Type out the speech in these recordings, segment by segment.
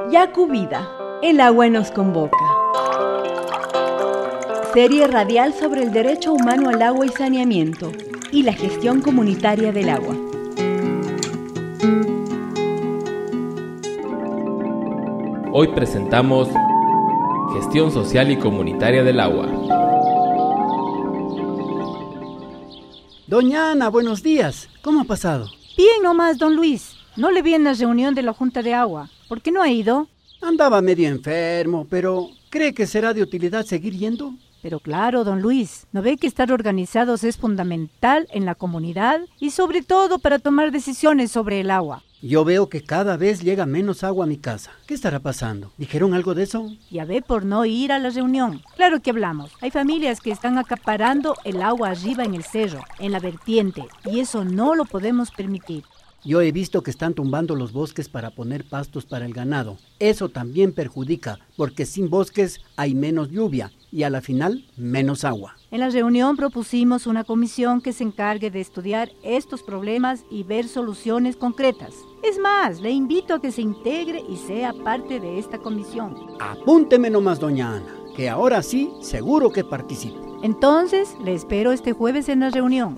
Yaku Vida, el agua nos convoca. Serie radial sobre el derecho humano al agua y saneamiento y la gestión comunitaria del agua. Hoy presentamos Gestión Social y Comunitaria del Agua. Doña Ana, buenos días. ¿Cómo ha pasado? Bien nomás, don Luis. No le vi en la reunión de la Junta de Agua. ¿Por qué no ha ido? Andaba medio enfermo, pero ¿cree que será de utilidad seguir yendo? Pero claro, don Luis, ¿no ve que estar organizados es fundamental en la comunidad y sobre todo para tomar decisiones sobre el agua? Yo veo que cada vez llega menos agua a mi casa. ¿Qué estará pasando? ¿Dijeron algo de eso? Ya ve por no ir a la reunión. Claro que hablamos. Hay familias que están acaparando el agua arriba en el cerro, en la vertiente, y eso no lo podemos permitir. Yo he visto que están tumbando los bosques para poner pastos para el ganado. Eso también perjudica, porque sin bosques hay menos lluvia y a la final menos agua. En la reunión propusimos una comisión que se encargue de estudiar estos problemas y ver soluciones concretas. Es más, le invito a que se integre y sea parte de esta comisión. Apúnteme nomás, doña Ana, que ahora sí seguro que participo. Entonces, le espero este jueves en la reunión.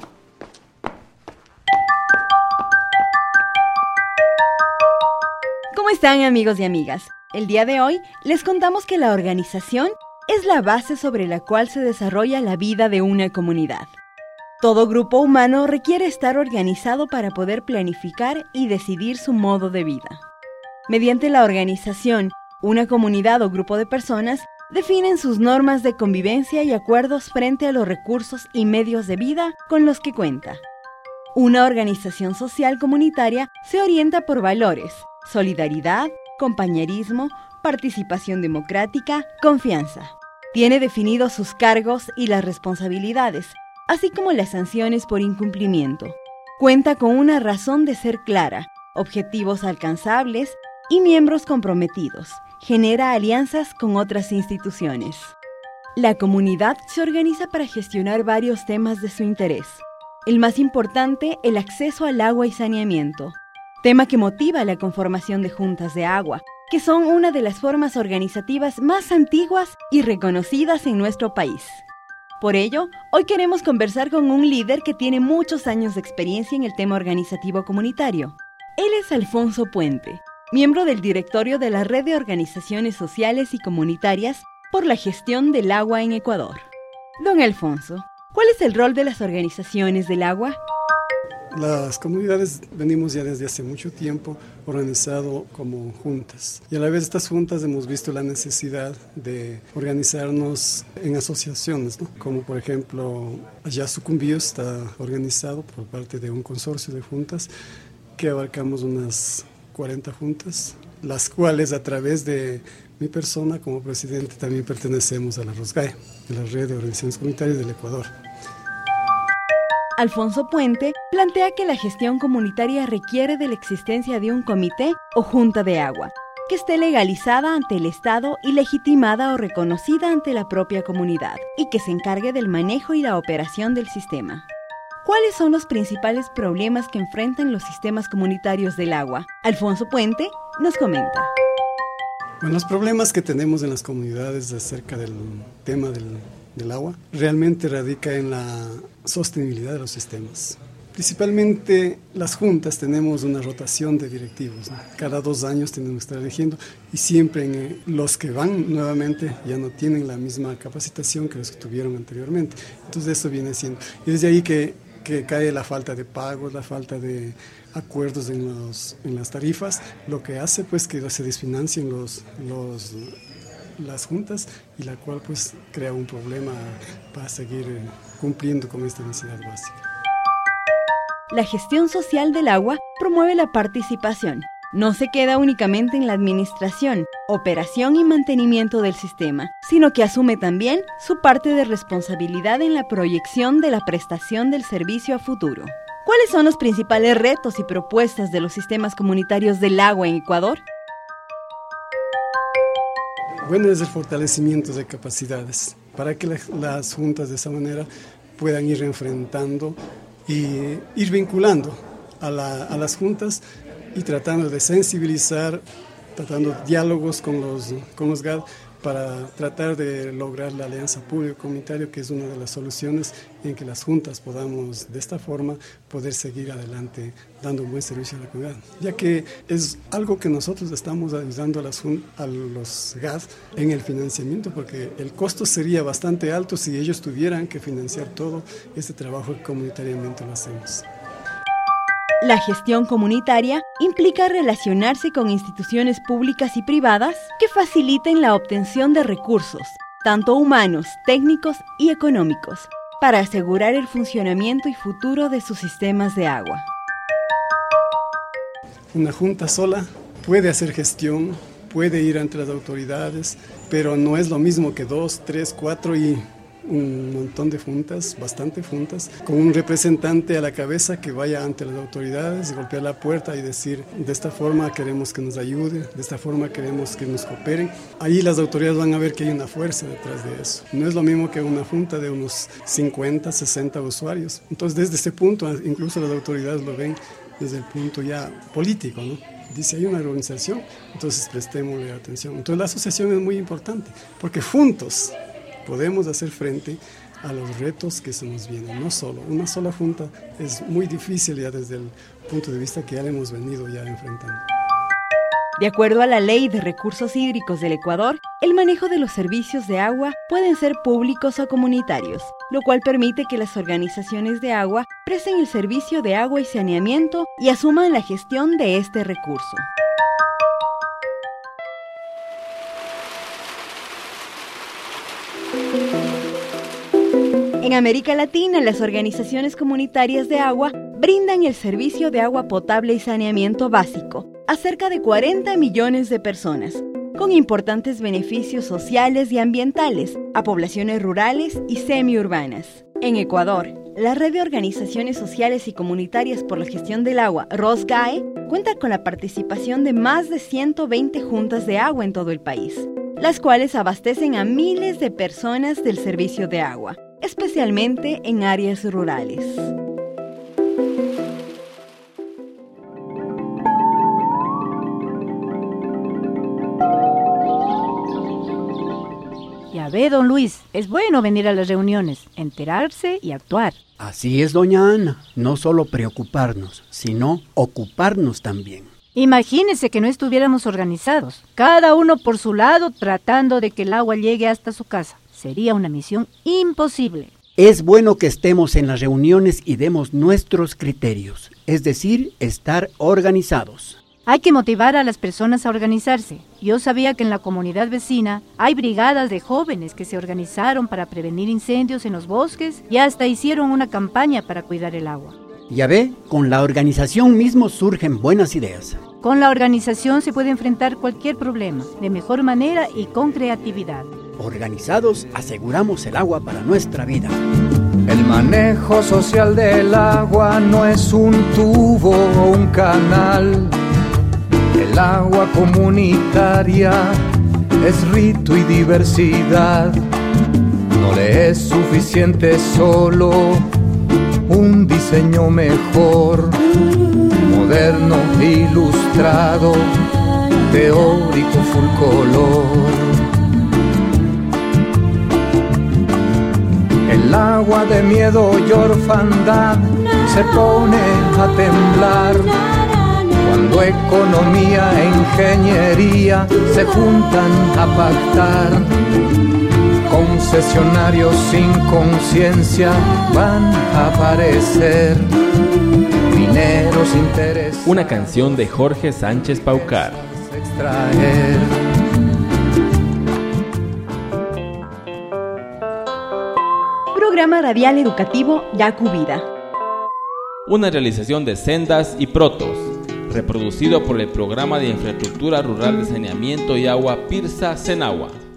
¿Cómo están, amigos y amigas? El día de hoy les contamos que la organización es la base sobre la cual se desarrolla la vida de una comunidad. Todo grupo humano requiere estar organizado para poder planificar y decidir su modo de vida. Mediante la organización, una comunidad o grupo de personas definen sus normas de convivencia y acuerdos frente a los recursos y medios de vida con los que cuenta. Una organización social comunitaria se orienta por valores: solidaridad, compañerismo, participación democrática, confianza. Tiene definidos sus cargos y las responsabilidades, así como las sanciones por incumplimiento. Cuenta con una razón de ser clara, objetivos alcanzables y miembros comprometidos. Genera alianzas con otras instituciones. La comunidad se organiza para gestionar varios temas de su interés. El más importante, el acceso al agua y saneamiento, tema que motiva la conformación de juntas de agua, que son una de las formas organizativas más antiguas y reconocidas en nuestro país. Por ello, hoy queremos conversar con un líder que tiene muchos años de experiencia en el tema organizativo comunitario. Él es Alfonso Puente, miembro del directorio de la Red de Organizaciones Sociales y Comunitarias por la Gestión del Agua en Ecuador. Don Alfonso, ¿cuál es el rol de las organizaciones del agua? Las comunidades venimos ya desde hace mucho tiempo organizado como juntas, y a la vez estas juntas hemos visto la necesidad de organizarnos en asociaciones, ¿no? Como por ejemplo allá Sucumbío está organizado por parte de un consorcio de juntas que abarcamos unas 40 juntas, las cuales a través de mi persona como presidente también pertenecemos a la ROSGAE, de la Red de Organizaciones Comunitarias del Ecuador. Alfonso Puente plantea que la gestión comunitaria requiere de la existencia de un comité o junta de agua, que esté legalizada ante el Estado y legitimada o reconocida ante la propia comunidad, y que se encargue del manejo y la operación del sistema. ¿Cuáles son los principales problemas que enfrentan los sistemas comunitarios del agua? Alfonso Puente nos comenta. Bueno, los problemas que tenemos en las comunidades acerca del tema del agua realmente radica en la sostenibilidad de los sistemas. Principalmente las juntas tenemos una rotación de directivos, ¿no? Cada 2 años tenemos que estar eligiendo y siempre los que van nuevamente ya no tienen la misma capacitación que los que tuvieron anteriormente. Entonces eso viene siendo. Y desde ahí que cae la falta de pagos, la falta de acuerdos en las tarifas, lo que hace pues que se desfinancien las juntas, y la cual pues crea un problema para seguir cumpliendo con esta necesidad básica. La gestión social del agua promueve la participación. No se queda únicamente en la administración, operación y mantenimiento del sistema, sino que asume también su parte de responsabilidad en la proyección de la prestación del servicio a futuro. ¿Cuáles son los principales retos y propuestas de los sistemas comunitarios del agua en Ecuador? Bueno, es el fortalecimiento de capacidades para que las juntas de esa manera puedan ir enfrentando y ir vinculando a las juntas y tratando de sensibilizar tratando diálogos con los GAD para tratar de lograr la alianza público-comunitaria, que es una de las soluciones en que las juntas podamos de esta forma poder seguir adelante dando un buen servicio a la comunidad, ya que es algo que nosotros estamos ayudando a los GAD en el financiamiento, porque el costo sería bastante alto si ellos tuvieran que financiar todo este trabajo que comunitariamente lo hacemos. La gestión comunitaria implica relacionarse con instituciones públicas y privadas que faciliten la obtención de recursos, tanto humanos, técnicos y económicos, para asegurar el funcionamiento y futuro de sus sistemas de agua. Una junta sola puede hacer gestión, puede ir ante las autoridades, pero no es lo mismo que 2, 3, 4 y un montón de juntas, bastante juntas, con un representante a la cabeza que vaya ante las autoridades, golpear la puerta y decir, de esta forma queremos que nos ayude, de esta forma queremos que nos cooperen. Ahí las autoridades van a ver que hay una fuerza detrás de eso. No es lo mismo que una junta de unos 50, 60 usuarios. Entonces, desde ese punto, incluso las autoridades lo ven desde el punto ya político, ¿no? Dice, hay una organización, entonces prestémosle atención. Entonces, la asociación es muy importante, porque juntos podemos hacer frente a los retos que se nos vienen. No solo, una sola junta es muy difícil ya desde el punto de vista que ya le hemos venido ya enfrentando. De acuerdo a la Ley de Recursos Hídricos del Ecuador, el manejo de los servicios de agua pueden ser públicos o comunitarios, lo cual permite que las organizaciones de agua presten el servicio de agua y saneamiento y asuman la gestión de este recurso. En América Latina, las organizaciones comunitarias de agua brindan el servicio de agua potable y saneamiento básico a cerca de 40 millones de personas, con importantes beneficios sociales y ambientales a poblaciones rurales y semiurbanas. En Ecuador, la Red de Organizaciones Sociales y Comunitarias por la Gestión del Agua, ROSGAE, cuenta con la participación de más de 120 juntas de agua en todo el país, las cuales abastecen a miles de personas del servicio de agua, especialmente en áreas rurales. Ya ve, don Luis, es bueno venir a las reuniones, enterarse y actuar. Así es, doña Ana, no solo preocuparnos, sino ocuparnos también. Imagínese que no estuviéramos organizados, cada uno por su lado tratando de que el agua llegue hasta su casa. Sería una misión imposible. Es bueno que estemos en las reuniones y demos nuestros criterios, es decir, estar organizados. Hay que motivar a las personas a organizarse. Yo sabía que en la comunidad vecina hay brigadas de jóvenes que se organizaron para prevenir incendios en los bosques y hasta hicieron una campaña para cuidar el agua. Ya ve, con la organización mismo surgen buenas ideas. Con la organización se puede enfrentar cualquier problema, de mejor manera y con creatividad. Organizados aseguramos el agua para nuestra vida. El manejo social del agua no es un tubo o un canal. El agua comunitaria es rito y diversidad. No le es suficiente solo un diseño mejor, moderno, ilustrado, teórico, full color. El agua de miedo y orfandad se pone a temblar cuando economía e ingeniería se juntan a pactar. Concesionarios sin conciencia van a aparecer, mineros interesados. Una canción de Jorge Sánchez Paucar. Extraer. Programa radial educativo Yacu Vida. Una realización de Sendas y Protos, reproducido por el Programa de Infraestructura Rural de Saneamiento y Agua PIRSA Senagua.